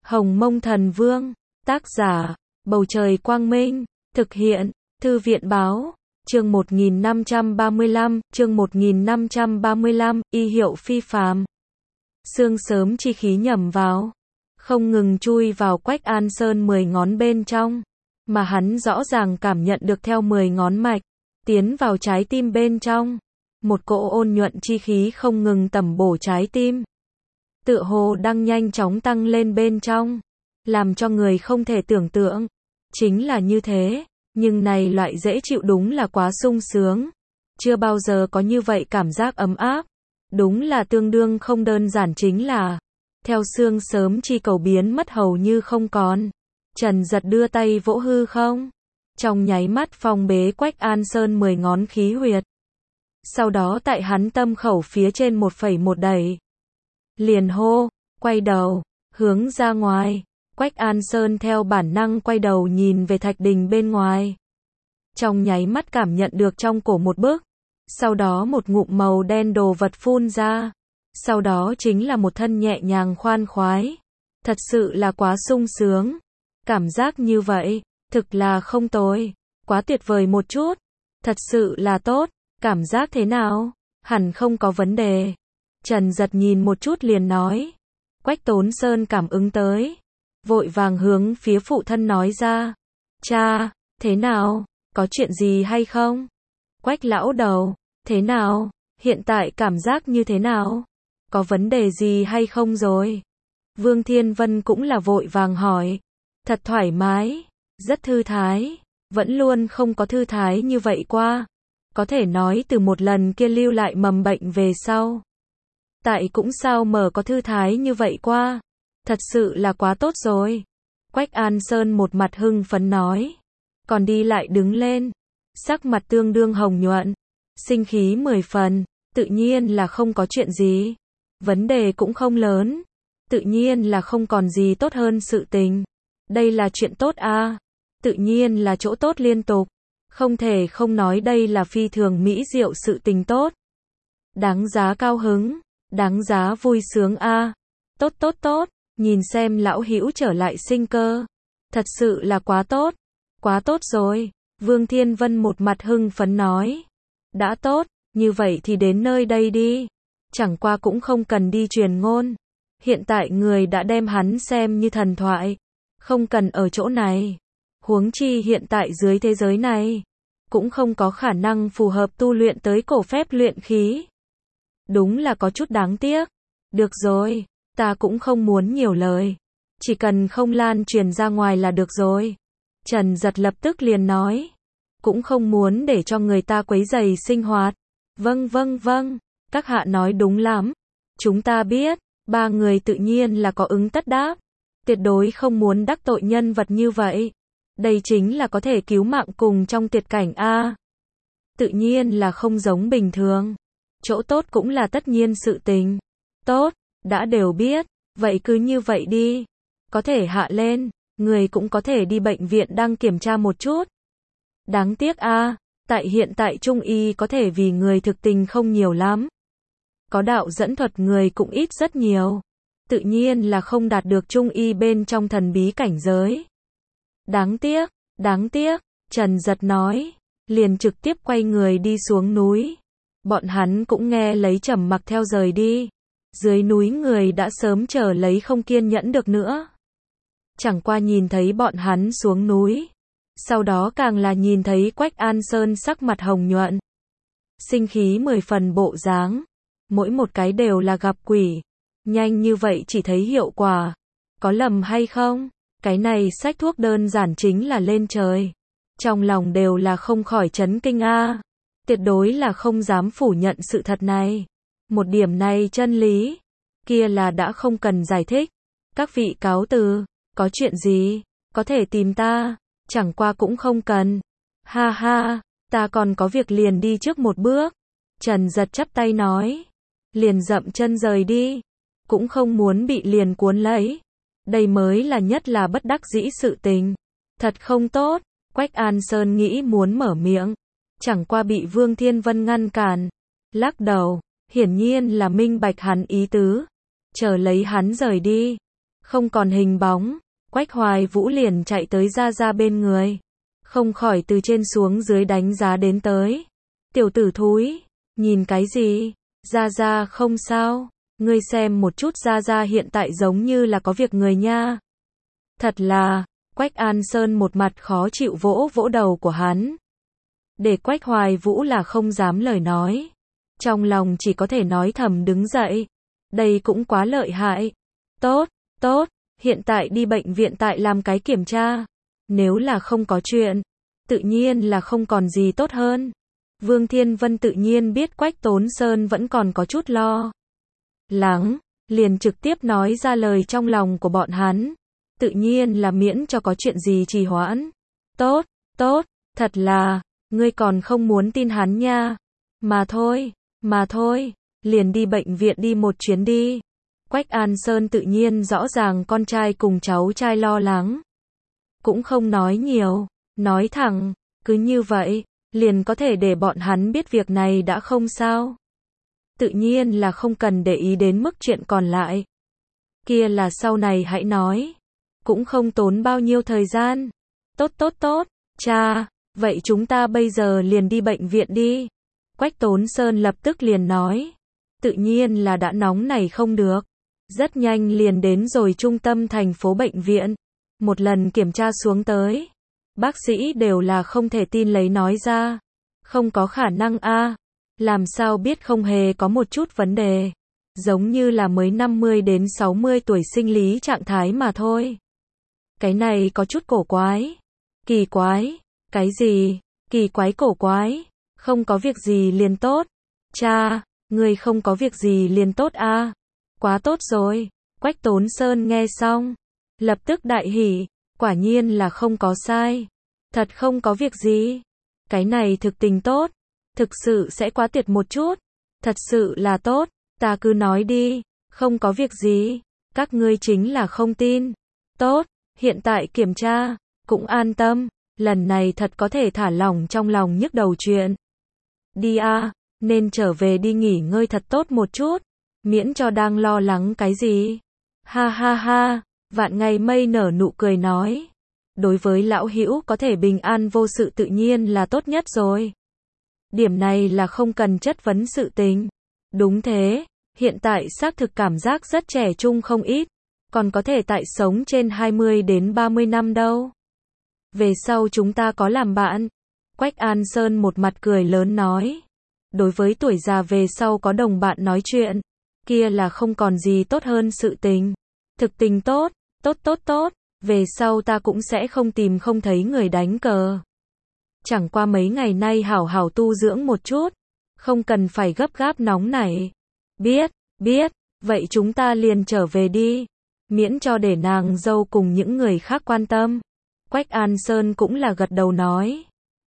Hồng Mông Thần Vương, tác giả, Bầu Trời Quang Minh, thực hiện, Thư viện Báo, chương 1535, y hiệu phi phàm. Sương sớm chi khí nhẩm vào, không ngừng chui vào Quách An Sơn 10 ngón bên trong, mà hắn rõ ràng cảm nhận được theo 10 ngón mạch, tiến vào trái tim bên trong. Một cỗ ôn nhuận chi khí không ngừng tẩm bổ trái tim. Tựa hồ đang nhanh chóng tăng lên bên trong, làm cho người không thể tưởng tượng. Chính là như thế, nhưng này loại dễ chịu đúng là quá sung sướng. Chưa bao giờ có như vậy cảm giác ấm áp. Đúng là tương đương không đơn giản, chính là theo sương sớm chi cầu biến mất hầu như không còn. Trần Giật đưa tay vỗ hư không, trong nháy mắt phong bế Quách An Sơn 10 ngón khí huyệt. Sau đó tại hắn tâm khẩu phía trên 1,1 đẩy. Liền hô, quay đầu, hướng ra ngoài. Quách An Sơn theo bản năng quay đầu nhìn về thạch đình bên ngoài. Trong nháy mắt cảm nhận được trong cổ một bức. Sau đó một ngụm màu đen đồ vật phun ra. Sau đó chính là một thân nhẹ nhàng khoan khoái. Thật sự là quá sung sướng. Cảm giác như vậy, thực là không tồi. Quá tuyệt vời một chút. Thật sự là tốt. Cảm giác thế nào? Hẳn không có vấn đề. Trần Giật nhìn một chút liền nói. Quách Tốn Sơn cảm ứng tới. Vội vàng hướng phía phụ thân nói ra. Cha, thế nào? Có chuyện gì hay không? Quách lão đầu, thế nào? Hiện tại cảm giác như thế nào? Có vấn đề gì hay không rồi? Vương Thiên Vân cũng là vội vàng hỏi. Thật thoải mái, rất thư thái. Vẫn luôn không có thư thái như vậy qua. Có thể nói từ một lần kia lưu lại mầm bệnh về sau. Tại cũng sao mở có thư thái như vậy qua. Thật sự là quá tốt rồi. Quách An Sơn một mặt hưng phấn nói. Còn đi lại đứng lên. Sắc mặt tương đương hồng nhuận. Sinh khí 10 phần. Tự nhiên là không có chuyện gì. Vấn đề cũng không lớn. Tự nhiên là không còn gì tốt hơn sự tình. Đây là chuyện tốt à. Tự nhiên là chỗ tốt liên tục. Không thể không nói đây là phi thường mỹ diệu sự tình tốt. Đáng giá cao hứng. Đáng giá vui sướng a. Tốt tốt tốt. Nhìn xem lão hữu trở lại sinh cơ. Thật sự là quá tốt. Quá tốt rồi. Vương Thiên Vân một mặt hưng phấn nói. Đã tốt, như vậy thì đến nơi đây đi. Chẳng qua cũng không cần đi truyền ngôn. Hiện tại người đã đem hắn xem như thần thoại. Không cần ở chỗ này. Huống chi hiện tại dưới thế giới này. Cũng không có khả năng phù hợp tu luyện tới cổ phép luyện khí. Đúng là có chút đáng tiếc. Được rồi. Ta cũng không muốn nhiều lời. Chỉ cần không lan truyền ra ngoài là được rồi. Trần Giật lập tức liền nói. Cũng không muốn để cho người ta quấy rầy sinh hoạt. Vâng. Các hạ nói đúng lắm. Chúng ta biết. Ba người tự nhiên là có ứng tất đáp. Tuyệt đối không muốn đắc tội nhân vật như vậy. Đây chính là có thể cứu mạng cùng trong tuyệt cảnh a. Tự nhiên là không giống bình thường. Chỗ tốt cũng là tất nhiên sự tình. Tốt. Đã đều biết, vậy cứ như vậy đi. Có thể hạ lên, người cũng có thể đi bệnh viện đang kiểm tra một chút. Đáng tiếc a, tại hiện tại trung y có thể vì người thực tình không nhiều lắm. Có đạo dẫn thuật người cũng ít rất nhiều. Tự nhiên là không đạt được trung y bên trong thần bí cảnh giới. Đáng tiếc, Trần Giật nói, liền trực tiếp quay người đi xuống núi. Bọn hắn cũng nghe lấy trầm mặc theo rời đi. Dưới núi người đã sớm chờ lấy không kiên nhẫn được nữa. Chẳng qua nhìn thấy bọn hắn xuống núi. Sau đó càng là nhìn thấy Quách An Sơn sắc mặt hồng nhuận. Sinh khí 10 phần bộ dáng. Mỗi một cái đều là gặp quỷ. Nhanh như vậy chỉ thấy hiệu quả. Có lầm hay không? Cái này sách thuốc đơn giản chính là lên trời. Trong lòng đều là không khỏi chấn kinh a. Tuyệt đối là không dám phủ nhận sự thật này. Một điểm này chân lý, kia là đã không cần giải thích. Các vị cáo từ, có chuyện gì, có thể tìm ta, chẳng qua cũng không cần. Ha ha, ta còn có việc liền đi trước một bước. Trần Giật chắp tay nói, liền dậm chân rời đi, cũng không muốn bị liền cuốn lấy. Đây mới là nhất là bất đắc dĩ sự tình. Thật không tốt, Quách An Sơn nghĩ muốn mở miệng, chẳng qua bị Vương Thiên Vân ngăn cản, lắc đầu. Hiển nhiên là minh bạch hắn ý tứ. Chờ lấy hắn rời đi. không còn hình bóng. Quách Hoài Vũ liền chạy tới Gia Gia bên người, không khỏi từ trên xuống dưới đánh giá đến tới. Tiểu tử thúi, nhìn cái gì? Gia Gia không sao, ngươi xem một chút Gia Gia hiện tại giống như là có việc người nha. Thật là, Quách An Sơn một mặt khó chịu vỗ vỗ đầu của hắn. Để Quách Hoài Vũ là không dám lời nói. Trong lòng chỉ có thể nói thầm đứng dậy. Đây cũng quá lợi hại. Tốt, tốt, hiện tại đi bệnh viện tại làm cái kiểm tra. Nếu là không có chuyện, tự nhiên là không còn gì tốt hơn. Vương Thiên Vân tự nhiên biết Quách Tốn Sơn vẫn còn có chút lo lắng, liền trực tiếp nói ra lời trong lòng của bọn hắn. Tự nhiên là miễn cho có chuyện gì trì hoãn. Tốt, tốt, thật là, ngươi còn không muốn tin hắn nha. Mà thôi, liền đi bệnh viện đi một chuyến đi. Quách An Sơn tự nhiên rõ ràng con trai cùng cháu trai lo lắng. Cũng không nói nhiều, nói thẳng, cứ như vậy, liền có thể để bọn hắn biết việc này đã không sao. Tự nhiên là không cần để ý đến mức chuyện còn lại. Kia là sau này hãy nói. Cũng không tốn bao nhiêu thời gian. Tốt tốt tốt, cha, vậy chúng ta bây giờ liền đi bệnh viện đi. Quách Tốn Sơn lập tức liền nói. Tự nhiên là đã nóng này không được. Rất nhanh liền đến rồi trung tâm thành phố bệnh viện. Một lần kiểm tra xuống tới. Bác sĩ đều là không thể tin lấy nói ra. Không có khả năng a, làm sao biết không hề có một chút vấn đề. Giống như là mới 50 đến 60 tuổi sinh lý trạng thái mà thôi. Cái này có chút cổ quái. Kỳ quái. Cái gì? Kỳ quái cổ quái. Không có việc gì liền tốt. Cha, người không có việc gì liền tốt a. Quá tốt rồi. Quách Tốn Sơn nghe xong, lập tức đại hỉ. Quả nhiên là không có sai. Thật không có việc gì. Cái này thực tình tốt. Thực sự sẽ quá tuyệt một chút. Thật sự là tốt. Ta cứ nói đi. Không có việc gì. Các ngươi chính là không tin. Tốt. Hiện tại kiểm tra. Cũng an tâm. Lần này thật có thể thả lỏng trong lòng nhức đầu chuyện. Đi a, nên trở về đi nghỉ ngơi thật tốt một chút. Miễn cho đang lo lắng cái gì. Ha ha ha. Vạn Ngày Mây nở nụ cười nói. Đối với lão hữu có thể bình an vô sự tự nhiên là tốt nhất rồi. Điểm này là không cần chất vấn sự tình. Đúng thế, hiện tại xác thực cảm giác rất trẻ trung không ít. Còn có thể tại sống trên 20 đến 30 năm đâu. Về sau chúng ta có làm bạn. Quách An Sơn một mặt cười lớn nói. Đối với tuổi già về sau có đồng bạn nói chuyện. Kia là không còn gì tốt hơn sự tình. Thực tình tốt, tốt tốt tốt. Về sau ta cũng sẽ không tìm không thấy người đánh cờ. Chẳng qua mấy ngày nay hảo hảo tu dưỡng một chút. Không cần phải gấp gáp nóng nảy. Biết, vậy chúng ta liền trở về đi. Miễn cho để nàng dâu cùng những người khác quan tâm. Quách An Sơn cũng là gật đầu nói.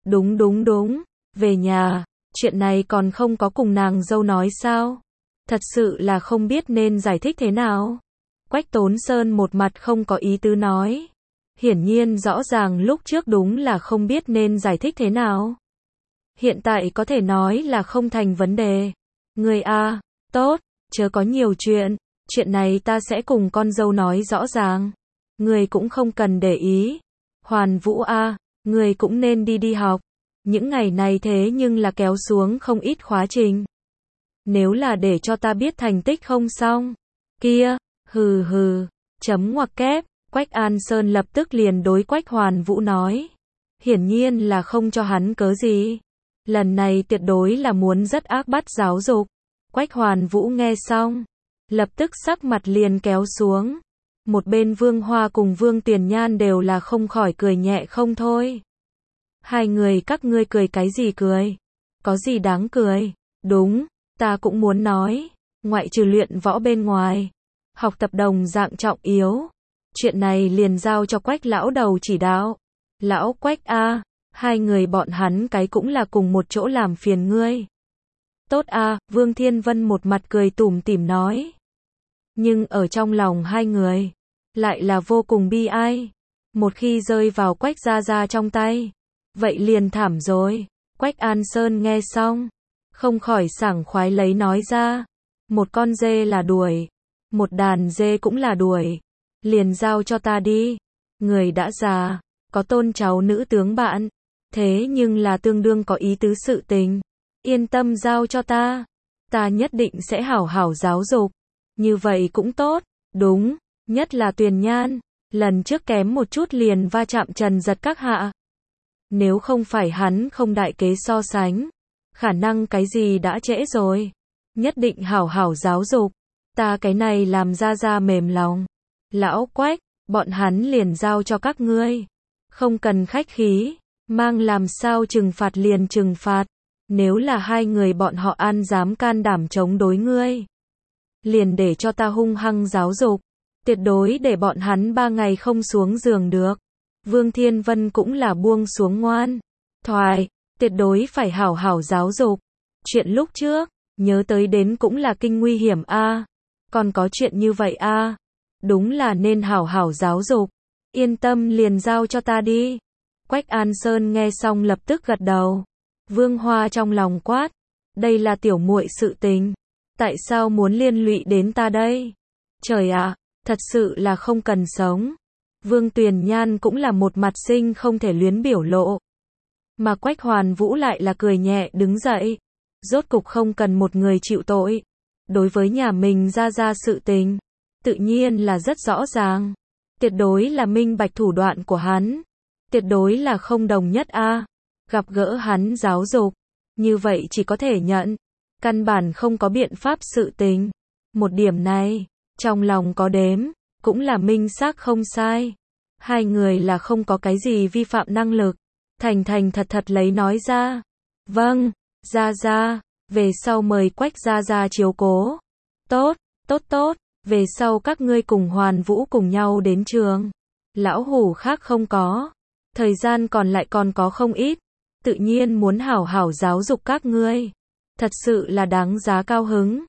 Đúng, về nhà, chuyện này còn không có cùng nàng dâu nói sao. Thật sự là không biết nên giải thích thế nào. Quách Tốn Sơn một mặt không có ý tứ nói. Hiển nhiên rõ ràng lúc trước đúng là không biết nên giải thích thế nào. Hiện tại có thể nói là không thành vấn đề. Người a, tốt, chớ có nhiều chuyện này ta sẽ cùng con dâu nói rõ ràng. Người cũng không cần để ý. Hoàn Vũ a, người cũng nên đi học. Những ngày này thế nhưng là kéo xuống không ít khóa trình. Nếu là để cho ta biết thành tích không xong. Kia, hừ, chấm ngoặc kép. Quách An Sơn lập tức liền đối Quách Hoàn Vũ nói. Hiển nhiên là không cho hắn cớ gì. Lần này tuyệt đối là muốn rất ác bắt giáo dục. Quách Hoàn Vũ nghe xong, lập tức sắc mặt liền kéo xuống. Một bên Vương Hoa cùng Vương Tiền Nhan đều là không khỏi cười nhẹ không thôi. Hai người các ngươi cười cái gì cười? Có gì đáng cười? Đúng, ta cũng muốn nói. Ngoại trừ luyện võ bên ngoài, học tập đồng dạng trọng yếu. Chuyện này liền giao cho Quách lão đầu chỉ đạo. Lão Quách a, hai người bọn hắn cái cũng là cùng một chỗ làm phiền ngươi. Tốt a, Vương Thiên Vân một mặt cười tủm tỉm nói. Nhưng ở trong lòng hai người, lại là vô cùng bi ai. Một khi rơi vào Quách gia gia trong tay, vậy liền thảm rồi. Quách An Sơn nghe xong, không khỏi sảng khoái lấy nói ra. Một con dê là đuổi, một đàn dê cũng là đuổi. liền giao cho ta đi. Người đã già, có tôn cháu nữ tướng bạn, thế nhưng là tương đương có ý tứ sự tình. Yên tâm giao cho ta. Ta nhất định sẽ hảo hảo giáo dục. Như vậy cũng tốt. Đúng, nhất là Tuyền Nhan. Lần trước kém một chút liền va chạm Trần Giật các hạ. Nếu không phải hắn không đại kế so sánh, khả năng cái gì đã trễ rồi. Nhất định hảo hảo giáo dục. Ta cái này làm ra mềm lòng. Lão Quách, bọn hắn liền giao cho các ngươi. Không cần khách khí, mang làm sao trừng phạt liền trừng phạt. Nếu là hai người bọn họ an dám can đảm chống đối ngươi, liền để cho ta hung hăng giáo dục. Tuyệt đối để bọn hắn 3 ngày không xuống giường được. Vương Thiên Vân cũng là buông xuống ngoan thoại, tuyệt đối phải hảo hảo giáo dục. Chuyện lúc trước, nhớ tới đến cũng là kinh nguy hiểm a. Còn có chuyện như vậy a. Đúng là nên hảo hảo giáo dục. Yên tâm liền giao cho ta đi. Quách An Sơn nghe xong lập tức gật đầu. Vương Hoa trong lòng quát, đây là tiểu muội sự tình, tại sao muốn liên lụy đến ta đây? Trời ạ, thật sự là không cần sống. Vương Tuyền Nhan cũng là một mặt sinh không thể luyến biểu lộ. Mà Quách Hoàn Vũ lại là cười nhẹ đứng dậy. Rốt cục không cần một người chịu tội. Đối với nhà mình ra sự tình, tự nhiên là rất rõ ràng. Tuyệt đối là minh bạch thủ đoạn của hắn. Tuyệt đối là không đồng nhất a. Gặp gỡ hắn giáo dục, như vậy chỉ có thể nhận. Căn bản không có biện pháp sự tình. Một điểm này, trong lòng có đếm, cũng là minh xác không sai. Hai người là không có cái gì vi phạm năng lực. Thành thật lấy nói ra. Vâng, ra, về sau mời Quách ra chiếu cố. Tốt, về sau các ngươi cùng Hoàn Vũ cùng nhau đến trường. Lão hủ khác không có. Thời gian còn lại còn có không ít. Tự nhiên muốn hảo hảo giáo dục các ngươi. Thật sự là đáng giá cao hứng.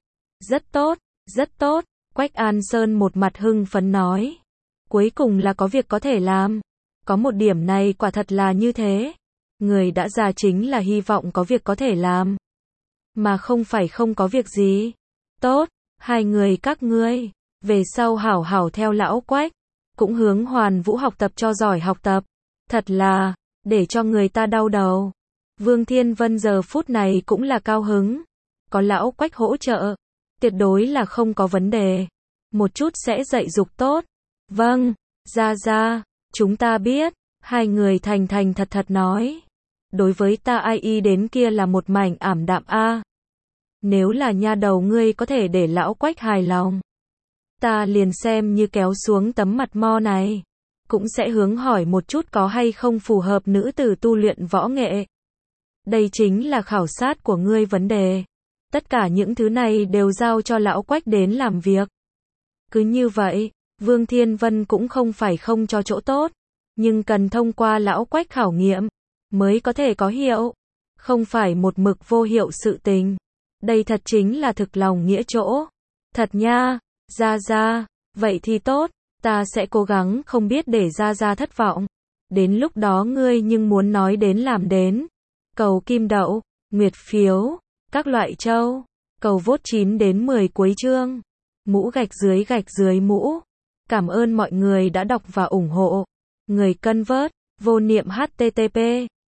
Rất tốt, Quách An Sơn một mặt hưng phấn nói. Cuối cùng là có việc có thể làm. Có một điểm này quả thật là như thế. Người đã già chính là hy vọng có việc có thể làm. Mà không phải không có việc gì. Tốt, hai người các ngươi. Về sau hảo hảo theo lão Quách. Cũng hướng Hoàn Vũ học tập cho giỏi học tập. Thật là, để cho người ta đau đầu. Vương Thiên Vân giờ phút này cũng là cao hứng. Có lão Quách hỗ trợ. Tuyệt đối là không có vấn đề. Một chút sẽ dạy dục tốt. Vâng, ra, chúng ta biết. Hai người thành thật nói. Đối với ta ai đến kia là một mảnh ảm đạm a. Nếu là nha đầu ngươi có thể để lão Quách hài lòng, ta liền xem như kéo xuống tấm mặt mo này. Cũng sẽ hướng hỏi một chút có hay không phù hợp nữ tử tu luyện võ nghệ. Đây chính là khảo sát của ngươi vấn đề. Tất cả những thứ này đều giao cho lão Quách đến làm việc. Cứ như vậy, Vương Thiên Vân cũng không phải không cho chỗ tốt, nhưng cần thông qua lão Quách khảo nghiệm mới có thể có hiệu, không phải một mực vô hiệu sự tình. Đây thật chính là thực lòng nghĩa chỗ. Thật nha, ra, vậy thì tốt, ta sẽ cố gắng không biết để ra thất vọng. Đến lúc đó ngươi nhưng muốn nói đến làm đến. Cầu kim đậu, nguyệt phiếu, các loại châu, cầu vote 9 đến 10 cuối chương. Mũ gạch dưới mũ. Cảm ơn mọi người đã đọc và ủng hộ. Người cân vớt, vô niệm http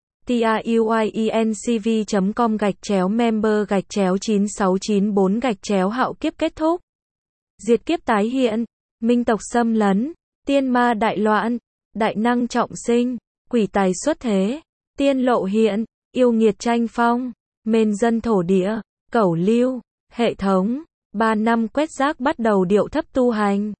truyencv.com/member/9694/hạo kiếp kết thúc. Diệt kiếp tái hiện, minh tộc xâm lấn, tiên ma đại loạn, đại năng trọng sinh, quỷ tài xuất thế, tiên lộ hiện, yêu nghiệt tranh phong, mền dân thổ địa, cẩu lưu, hệ thống, 3 năm quét rác bắt đầu điệu thấp tu hành.